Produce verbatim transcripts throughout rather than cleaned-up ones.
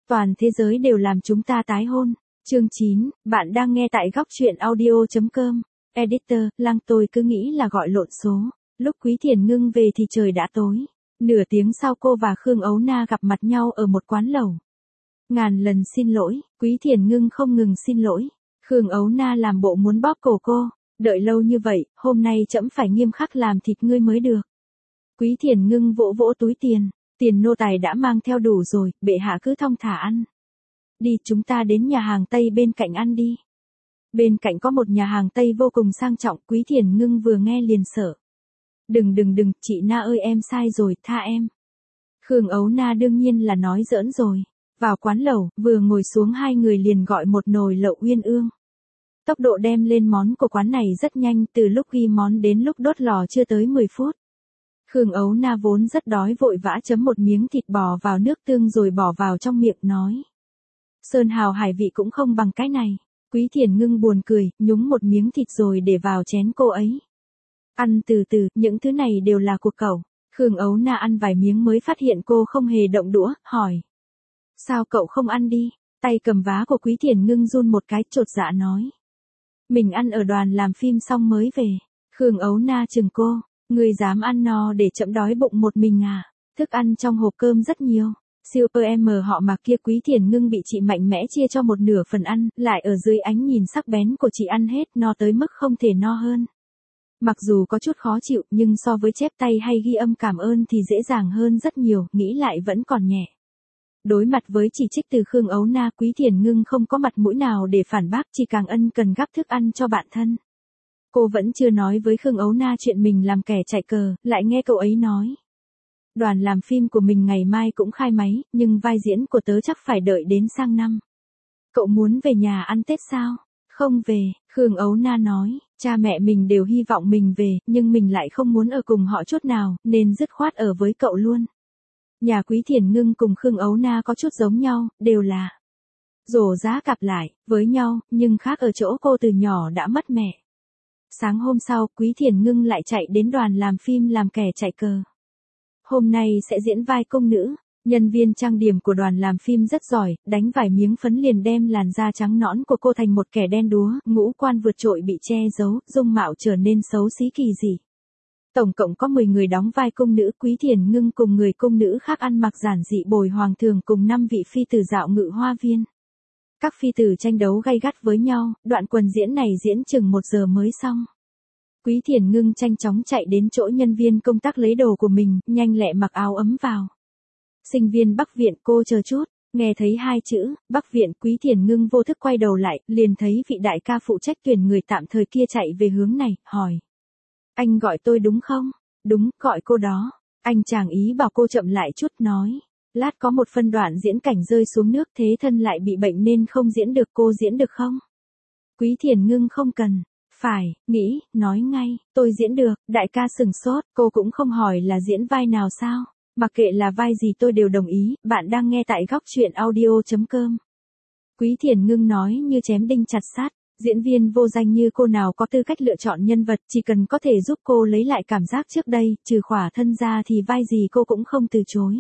Toàn thế giới đều làm chúng ta tái hôn. Chương chín, bạn đang nghe tại góc truyện audio.com. Editor, Lăng tôi cứ nghĩ là gọi lộn số. Lúc Quý Thiền Ngưng về thì trời đã tối. Nửa tiếng sau cô và Khương Ấu Na gặp mặt nhau ở một quán lẩu. Ngàn lần xin lỗi, Quý Thiền Ngưng không ngừng xin lỗi. Khương Ấu Na làm bộ muốn bóp cổ cô. Đợi lâu như vậy, hôm nay trẫm phải nghiêm khắc làm thịt ngươi mới được. Quý Thiền Ngưng vỗ vỗ túi tiền. Tiền nô tài đã mang theo đủ rồi, bệ hạ cứ thong thả ăn. Đi, chúng ta đến nhà hàng Tây bên cạnh ăn đi. Bên cạnh có một nhà hàng Tây vô cùng sang trọng, Quý Thiền Ngưng vừa nghe liền sợ. Đừng đừng đừng, chị Na ơi em sai rồi, tha em. Khương Ấu Na đương nhiên là nói giỡn rồi. Vào quán lẩu, vừa ngồi xuống hai người liền gọi một nồi lẩu uyên ương. Tốc độ đem lên món của quán này rất nhanh, từ lúc ghi món đến lúc đốt lò chưa tới mười phút. Khương Ấu Na vốn rất đói vội vã chấm một miếng thịt bò vào nước tương rồi bỏ vào trong miệng nói. Sơn hào hải vị cũng không bằng cái này. Quý Thiền Ngưng buồn cười, nhúng một miếng thịt rồi để vào chén cô ấy. Ăn từ từ, những thứ này đều là của cậu. Khương Ấu Na ăn vài miếng mới phát hiện cô không hề động đũa, hỏi. Sao cậu không ăn đi? Tay cầm vá của Quý Thiền Ngưng run một cái, chột dạ nói. Mình ăn ở đoàn làm phim xong mới về. Khương Ấu Na chừng cô. Người dám ăn no để chậm đói bụng một mình à? Thức ăn trong hộp cơm rất nhiều. Siêu em họ Mạc kia Quý Thiền Ngưng bị chị mạnh mẽ chia cho một nửa phần ăn, lại ở dưới ánh nhìn sắc bén của chị ăn hết no tới mức không thể no hơn. Mặc dù có chút khó chịu nhưng so với chép tay hay ghi âm cảm ơn thì dễ dàng hơn rất nhiều, nghĩ lại vẫn còn nhẹ. Đối mặt với chỉ trích từ Khương Ấu Na, Quý Thiền Ngưng không có mặt mũi nào để phản bác, chỉ càng ân cần gắp thức ăn cho bạn thân. Cô vẫn chưa nói với Khương Ấu Na chuyện mình làm kẻ chạy cờ, lại nghe cậu ấy nói. Đoàn làm phim của mình ngày mai cũng khai máy, nhưng vai diễn của tớ chắc phải đợi đến sang năm. Cậu muốn về nhà ăn Tết sao? Không về, Khương Ấu Na nói, cha mẹ mình đều hy vọng mình về, nhưng mình lại không muốn ở cùng họ chút nào, nên dứt khoát ở với cậu luôn. Nhà Quý Thiền Ngưng cùng Khương Ấu Na có chút giống nhau, đều là rổ giá cặp lại, với nhau, nhưng khác ở chỗ cô từ nhỏ đã mất mẹ. Sáng hôm sau, Quý Thiền Ngưng lại chạy đến đoàn làm phim làm kẻ chạy cờ. Hôm nay sẽ diễn vai công nữ, nhân viên trang điểm của đoàn làm phim rất giỏi, đánh vài miếng phấn liền đem làn da trắng nõn của cô thành một kẻ đen đúa, ngũ quan vượt trội bị che giấu, dung mạo trở nên xấu xí kỳ dị. Tổng cộng có mười người đóng vai công nữ, Quý Thiền Ngưng cùng người công nữ khác ăn mặc giản dị bồi hoàng thường cùng năm vị phi tử dạo ngự hoa viên. Các phi tử tranh đấu gay gắt với nhau, đoạn quần diễn này diễn chừng một giờ mới xong. Quý Thiền Ngưng nhanh chóng chạy đến chỗ nhân viên công tác lấy đồ của mình, nhanh lẹ mặc áo ấm vào. Sinh viên Bắc Viện, cô chờ chút, nghe thấy hai chữ, Bắc Viện, Quý Thiền Ngưng vô thức quay đầu lại, liền thấy vị đại ca phụ trách tuyển người tạm thời kia chạy về hướng này, hỏi. Anh gọi tôi đúng không? Đúng, gọi cô đó. Anh chàng ý bảo cô chậm lại chút, nói. Lát có một phân đoạn diễn cảnh rơi xuống nước, thế thân lại bị bệnh nên không diễn được, cô diễn được không? Quý Thiền Ngưng không cần. Phải, nghĩ, nói ngay, tôi diễn được, đại ca sừng sốt, cô cũng không hỏi là diễn vai nào sao, mặc kệ là vai gì tôi đều đồng ý, bạn đang nghe tại góc truyện audio.com. Quý Thiền Ngưng nói như chém đinh chặt sát, diễn viên vô danh như cô nào có tư cách lựa chọn nhân vật, chỉ cần có thể giúp cô lấy lại cảm giác trước đây, trừ khỏa thân ra thì vai gì cô cũng không từ chối.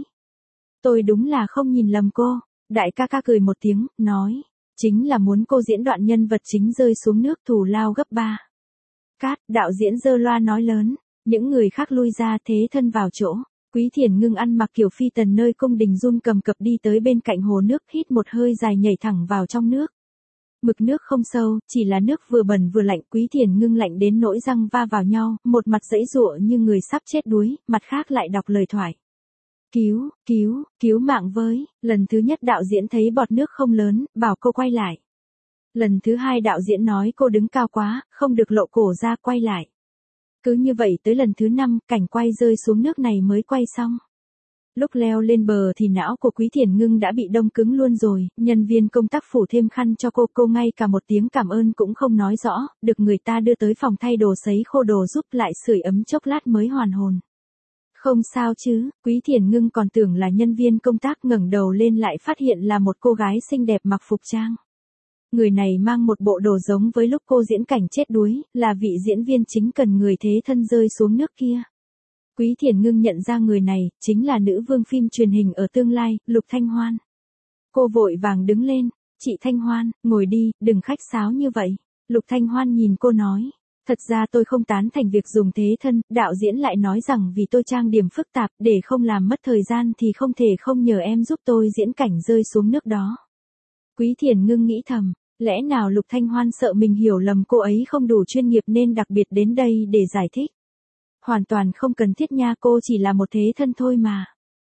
Tôi đúng là không nhìn lầm cô, đại ca ca cười một tiếng, nói. Chính là muốn cô diễn đoạn nhân vật chính rơi xuống nước thù lao gấp ba. Cát, đạo diễn giơ loa nói lớn, những người khác lui ra thế thân vào chỗ. Quý Thiền Ngưng ăn mặc kiểu phi tần nơi cung đình run cầm cập đi tới bên cạnh hồ nước, hít một hơi dài nhảy thẳng vào trong nước. Mực nước không sâu, chỉ là nước vừa bẩn vừa lạnh, Quý Thiền Ngưng lạnh đến nỗi răng va vào nhau, một mặt giãy giụa như người sắp chết đuối, mặt khác lại đọc lời thoại. Cứu, cứu, cứu mạng với, lần thứ nhất đạo diễn thấy bọt nước không lớn, bảo cô quay lại. Lần thứ hai đạo diễn nói cô đứng cao quá, không được lộ cổ ra, quay lại. Cứ như vậy tới lần thứ năm, cảnh quay rơi xuống nước này mới quay xong. Lúc leo lên bờ thì não của Quý Thiền Ngưng đã bị đông cứng luôn rồi, nhân viên công tác phủ thêm khăn cho cô, cô ngay cả một tiếng cảm ơn cũng không nói rõ, được người ta đưa tới phòng thay đồ sấy khô đồ giúp lại sưởi ấm chốc lát mới hoàn hồn. Không sao chứ, Quý Thiền Ngưng còn tưởng là nhân viên công tác, ngẩng đầu lên lại phát hiện là một cô gái xinh đẹp mặc phục trang. Người này mang một bộ đồ giống với lúc cô diễn cảnh chết đuối, là vị diễn viên chính cần người thế thân rơi xuống nước kia. Quý Thiền Ngưng nhận ra người này, chính là nữ vương phim truyền hình ở tương lai, Lục Thanh Hoan. Cô vội vàng đứng lên. Chị Thanh Hoan, ngồi đi, đừng khách sáo như vậy. Lục Thanh Hoan nhìn cô nói. Thật ra tôi không tán thành việc dùng thế thân, đạo diễn lại nói rằng vì tôi trang điểm phức tạp để không làm mất thời gian thì không thể không nhờ em giúp tôi diễn cảnh rơi xuống nước đó. Quý Thiền Ngưng nghĩ thầm, lẽ nào Lục Thanh Hoan sợ mình hiểu lầm cô ấy không đủ chuyên nghiệp nên đặc biệt đến đây để giải thích. Hoàn toàn không cần thiết nha, cô chỉ là một thế thân thôi mà.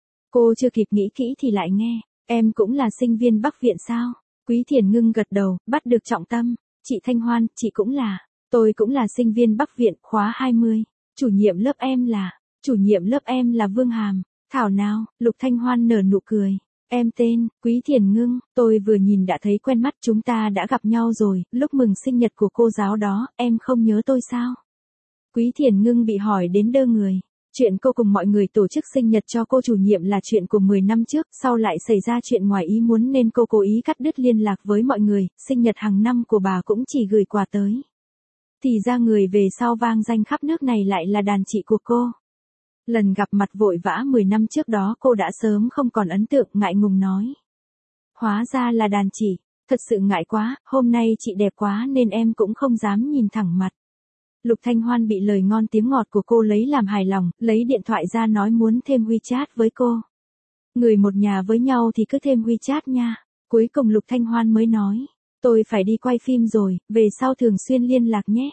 Cô chưa kịp nghĩ kỹ thì lại nghe, em cũng là sinh viên Bắc Viện sao? Quý Thiền Ngưng gật đầu, bắt được trọng tâm. Chị Thanh Hoan, chị cũng là. Tôi cũng là sinh viên Bắc Viện, khóa hai mươi. Chủ nhiệm lớp em là. Chủ nhiệm lớp em là Vương Hàm. Thảo nào, Lục Thanh Hoan nở nụ cười. Em tên, Quý Thiền Ngưng, tôi vừa nhìn đã thấy quen mắt, chúng ta đã gặp nhau rồi, lúc mừng sinh nhật của cô giáo đó, em không nhớ tôi sao? Quý Thiền Ngưng bị hỏi đến đơ người. Chuyện cô cùng mọi người tổ chức sinh nhật cho cô chủ nhiệm là chuyện của mười năm trước, sau lại xảy ra chuyện ngoài ý muốn nên cô cố ý cắt đứt liên lạc với mọi người, sinh nhật hàng năm của bà cũng chỉ gửi quà tới. Thì ra người về sau vang danh khắp nước này lại là đàn chị của cô. Lần gặp mặt vội vã mười năm trước đó cô đã sớm không còn ấn tượng, ngại ngùng nói. Hóa ra là đàn chị, thật sự ngại quá, hôm nay chị đẹp quá nên em cũng không dám nhìn thẳng mặt. Lục Thanh Hoan bị lời ngon tiếng ngọt của cô lấy làm hài lòng, lấy điện thoại ra nói muốn thêm WeChat với cô. Người một nhà với nhau thì cứ thêm WeChat nha. Cuối cùng Lục Thanh Hoan mới nói, tôi phải đi quay phim rồi, về sau thường xuyên liên lạc nhé.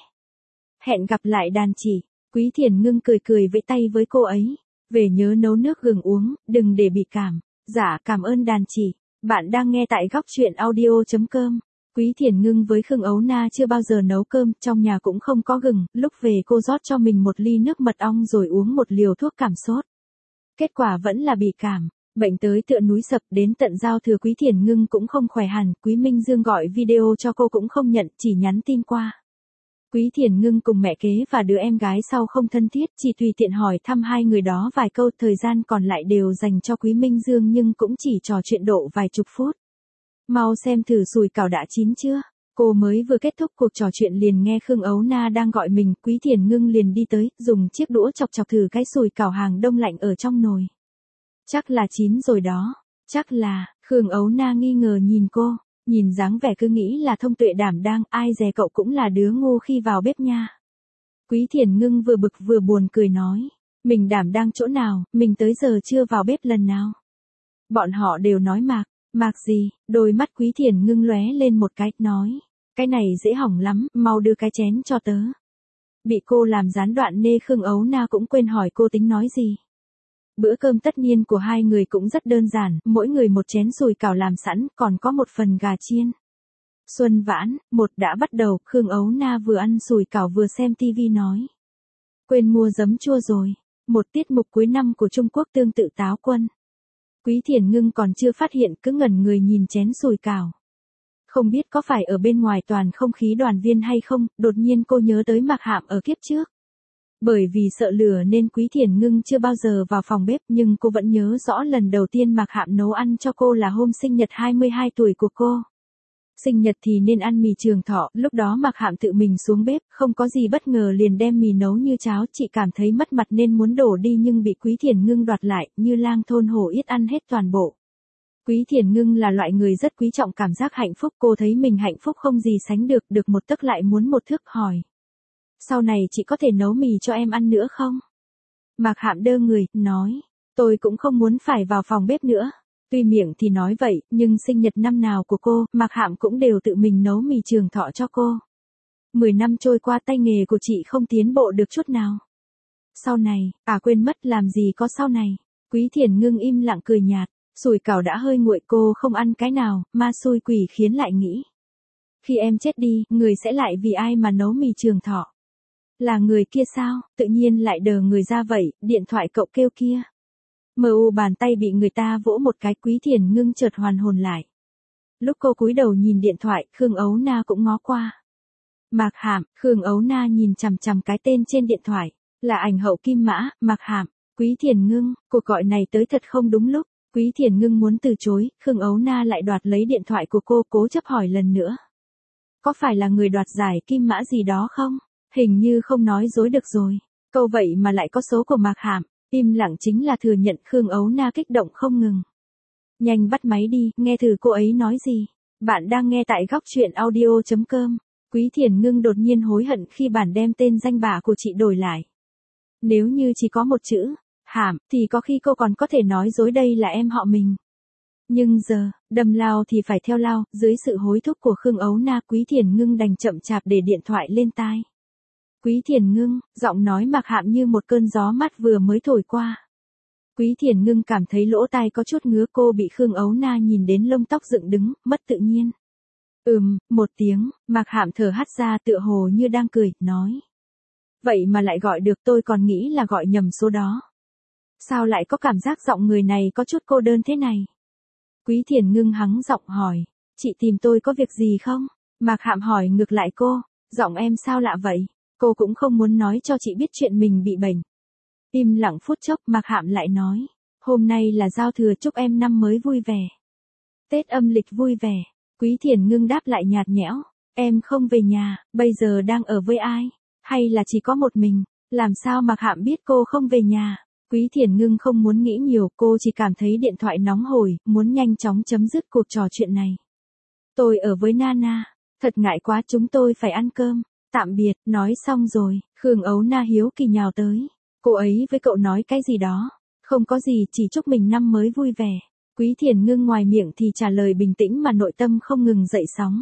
Hẹn gặp lại đàn chị. Quý Thiền Ngưng cười cười vẫy tay với cô ấy. Về nhớ nấu nước gừng uống, đừng để bị cảm. Dạ, cảm ơn đàn chị. Bạn đang nghe tại góc truyện audio chấm com. Quý Thiền Ngưng với Khương Ấu Na chưa bao giờ nấu cơm, trong nhà cũng không có gừng, lúc về cô rót cho mình một ly nước mật ong rồi uống một liều thuốc cảm sốt. Kết quả vẫn là bị cảm, bệnh tới tựa núi sập, đến tận giao thừa Quý Thiền Ngưng cũng không khỏe hẳn, Quý Minh Dương gọi video cho cô cũng không nhận, chỉ nhắn tin qua. Quý Thiền Ngưng cùng mẹ kế và đứa em gái sau không thân thiết, chỉ tùy tiện hỏi thăm hai người đó vài câu, thời gian còn lại đều dành cho Quý Minh Dương nhưng cũng chỉ trò chuyện độ vài chục phút. Mau xem thử sùi cảo đã chín chưa? Cô mới vừa kết thúc cuộc trò chuyện liền nghe Khương Ấu Na đang gọi mình, Quý Thiền Ngưng liền đi tới, dùng chiếc đũa chọc chọc thử cái sùi cảo hàng đông lạnh ở trong nồi. Chắc là chín rồi đó, chắc là, Khương Ấu Na nghi ngờ nhìn cô, nhìn dáng vẻ cứ nghĩ là thông tuệ đảm đang, ai dè cậu cũng là đứa ngu khi vào bếp nha. Quý Thiền Ngưng vừa bực vừa buồn cười nói, mình đảm đang chỗ nào, mình tới giờ chưa vào bếp lần nào. Bọn họ đều nói Mạc. Mạc gì, đôi mắt Quý Thiền Ngưng lóe lên một cái, nói, cái này dễ hỏng lắm, mau đưa cái chén cho tớ. Bị cô làm gián đoạn nê Khương Ấu Na cũng quên hỏi cô tính nói gì. Bữa cơm tất niên của hai người cũng rất đơn giản, mỗi người một chén sùi cảo làm sẵn, còn có một phần gà chiên. Xuân vãn, một đã bắt đầu, Khương Ấu Na vừa ăn sùi cảo vừa xem tivi nói. Quên mua giấm chua rồi, một tiết mục cuối năm của Trung Quốc tương tự Táo Quân. Quý Thiền Ngưng còn chưa phát hiện, cứ ngẩn người nhìn chén sùi cảo. Không biết có phải ở bên ngoài toàn không khí đoàn viên hay không, đột nhiên cô nhớ tới Mạc Hạm ở kiếp trước. Bởi vì sợ lửa nên Quý Thiền Ngưng chưa bao giờ vào phòng bếp, nhưng cô vẫn nhớ rõ lần đầu tiên Mạc Hạm nấu ăn cho cô là hôm sinh nhật hai mươi hai tuổi của cô. Sinh nhật thì nên ăn mì Trường Thọ, lúc đó Mạc Hạm tự mình xuống bếp, không có gì bất ngờ liền đem mì nấu như cháo, chị cảm thấy mất mặt nên muốn đổ đi nhưng bị Quý Thiền Ngưng đoạt lại, như lang thôn hổ yết ăn hết toàn bộ. Quý Thiền Ngưng là loại người rất quý trọng cảm giác hạnh phúc, cô thấy mình hạnh phúc không gì sánh được, được một tấc lại muốn một thước, hỏi. Sau này chị có thể nấu mì cho em ăn nữa không? Mạc Hạm đơ người, nói, tôi cũng không muốn phải vào phòng bếp nữa. Tuy miệng thì nói vậy, nhưng sinh nhật năm nào của cô, Mạc Hạm cũng đều tự mình nấu mì Trường Thọ cho cô. Mười năm trôi qua tay nghề của chị không tiến bộ được chút nào. Sau này, à quên mất làm gì có sau này. Quý Thiền Ngưng im lặng cười nhạt, sùi cảo đã hơi nguội cô không ăn cái nào, ma xui quỷ khiến lại nghĩ. Khi em chết đi, người sẽ lại vì ai mà nấu mì Trường Thọ? Là người kia sao, tự nhiên lại đờ người ra vậy, điện thoại cậu kêu kia. Mờ u bàn tay bị người ta vỗ một cái, Quý Thiền Ngưng chợt hoàn hồn lại. Lúc cô cúi đầu nhìn điện thoại, Khương Ấu Na cũng ngó qua. Mạc Hạm, Khương Ấu Na nhìn chằm chằm cái tên trên điện thoại, là ảnh hậu Kim Mã, Mạc Hạm, Quý Thiền Ngưng, cuộc gọi này tới thật không đúng lúc. Quý Thiền Ngưng muốn từ chối, Khương Ấu Na lại đoạt lấy điện thoại của cô, cố chấp hỏi lần nữa. Có phải là người đoạt giải Kim Mã gì đó không? Hình như không nói dối được rồi. Câu vậy mà lại có số của Mạc Hạm. Im lặng chính là thừa nhận, Khương Ấu Na kích động không ngừng. Nhanh bắt máy đi, nghe thử cô ấy nói gì. Bạn đang nghe tại góc chuyện audio.com. Quý Thiền Ngưng đột nhiên hối hận khi bản đem tên danh bạ của chị đổi lại. Nếu như chỉ có một chữ, Hạm, thì có khi cô còn có thể nói dối đây là em họ mình. Nhưng giờ, đâm lao thì phải theo lao, dưới sự hối thúc của Khương Ấu Na, Quý Thiền Ngưng đành chậm chạp để điện thoại lên tai. Quý Thiền Ngưng, giọng nói Mạc Hạm như một cơn gió mát vừa mới thổi qua. Quý Thiền Ngưng cảm thấy lỗ tai có chút ngứa, cô bị Khương Ấu Na nhìn đến lông tóc dựng đứng, mất tự nhiên. Ừm, một tiếng, Mạc Hạm thở hắt ra tựa hồ như đang cười, nói. Vậy mà lại gọi được, tôi còn nghĩ là gọi nhầm số đó. Sao lại có cảm giác giọng người này có chút cô đơn thế này? Quý Thiền Ngưng hắng giọng hỏi, chị tìm tôi có việc gì không? Mạc Hạm hỏi ngược lại cô, giọng em sao lạ vậy? Cô cũng không muốn nói cho chị biết chuyện mình bị bệnh. Im lặng phút chốc, Mạc Hạm lại nói, hôm nay là giao thừa, chúc em năm mới vui vẻ. Tết âm lịch vui vẻ. Quý Thiền Ngưng đáp lại nhạt nhẽo, em không về nhà, bây giờ đang ở với ai? Hay là chỉ có một mình? Làm sao Mạc Hạm biết cô không về nhà? Quý Thiền Ngưng không muốn nghĩ nhiều, cô chỉ cảm thấy điện thoại nóng hổi, muốn nhanh chóng chấm dứt cuộc trò chuyện này. Tôi ở với Nana, thật ngại quá, chúng tôi phải ăn cơm. Tạm biệt, nói xong rồi, Khương Ấu Na hiếu kỳ nhào tới. Cô ấy với cậu nói cái gì đó? Không có gì, chỉ chúc mình năm mới vui vẻ. Quý Thiền Ngưng ngoài miệng thì trả lời bình tĩnh mà nội tâm không ngừng dậy sóng.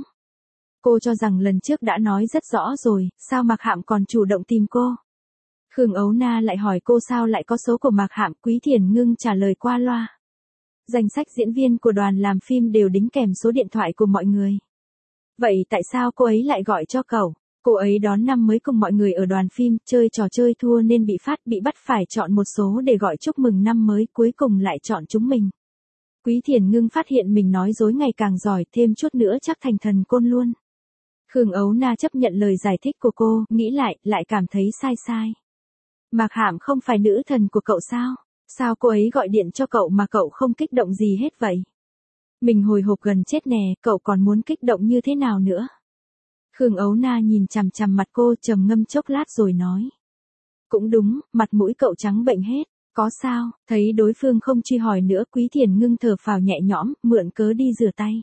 Cô cho rằng lần trước đã nói rất rõ rồi, sao Mạc Hạm còn chủ động tìm cô? Khương Ấu Na lại hỏi cô sao lại có số của Mạc Hạm, Quý Thiền Ngưng trả lời qua loa. Danh sách diễn viên của đoàn làm phim đều đính kèm số điện thoại của mọi người. Vậy tại sao cô ấy lại gọi cho cậu? Cô ấy đón năm mới cùng mọi người ở đoàn phim, chơi trò chơi thua nên bị phát bị bắt phải chọn một số để gọi chúc mừng năm mới, cuối cùng lại chọn chúng mình. Quý Thiền Ngưng phát hiện mình nói dối ngày càng giỏi, thêm chút nữa chắc thành thần côn luôn. Khương Ấu Na chấp nhận lời giải thích của cô, nghĩ lại, lại cảm thấy sai sai. Mạc Hạm không phải nữ thần của cậu sao? Sao cô ấy gọi điện cho cậu mà cậu không kích động gì hết vậy? Mình hồi hộp gần chết nè, cậu còn muốn kích động như thế nào nữa? Khương Ấu Na nhìn chằm chằm mặt cô, trầm ngâm chốc lát rồi nói. Cũng đúng, mặt mũi cậu trắng bệnh hết. Có sao? Thấy đối phương không truy hỏi nữa, Quý Thiền Ngưng thở phào nhẹ nhõm, mượn cớ đi rửa tay.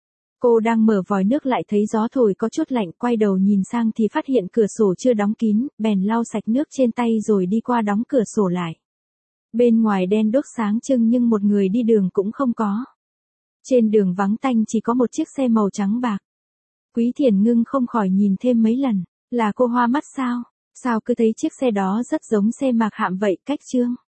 Cô đang mở vòi nước lại thấy gió thổi có chút lạnh, quay đầu nhìn sang thì phát hiện cửa sổ chưa đóng kín, bèn lau sạch nước trên tay rồi đi qua đóng cửa sổ lại. Bên ngoài đen đốt sáng trưng nhưng một người đi đường cũng không có. Trên đường vắng tanh chỉ có một chiếc xe màu trắng bạc. Quý Thiền Ngưng không khỏi nhìn thêm mấy lần, là cô hoa mắt sao? Sao cứ thấy chiếc xe đó rất giống xe Mạc Hạm vậy, cách Trương?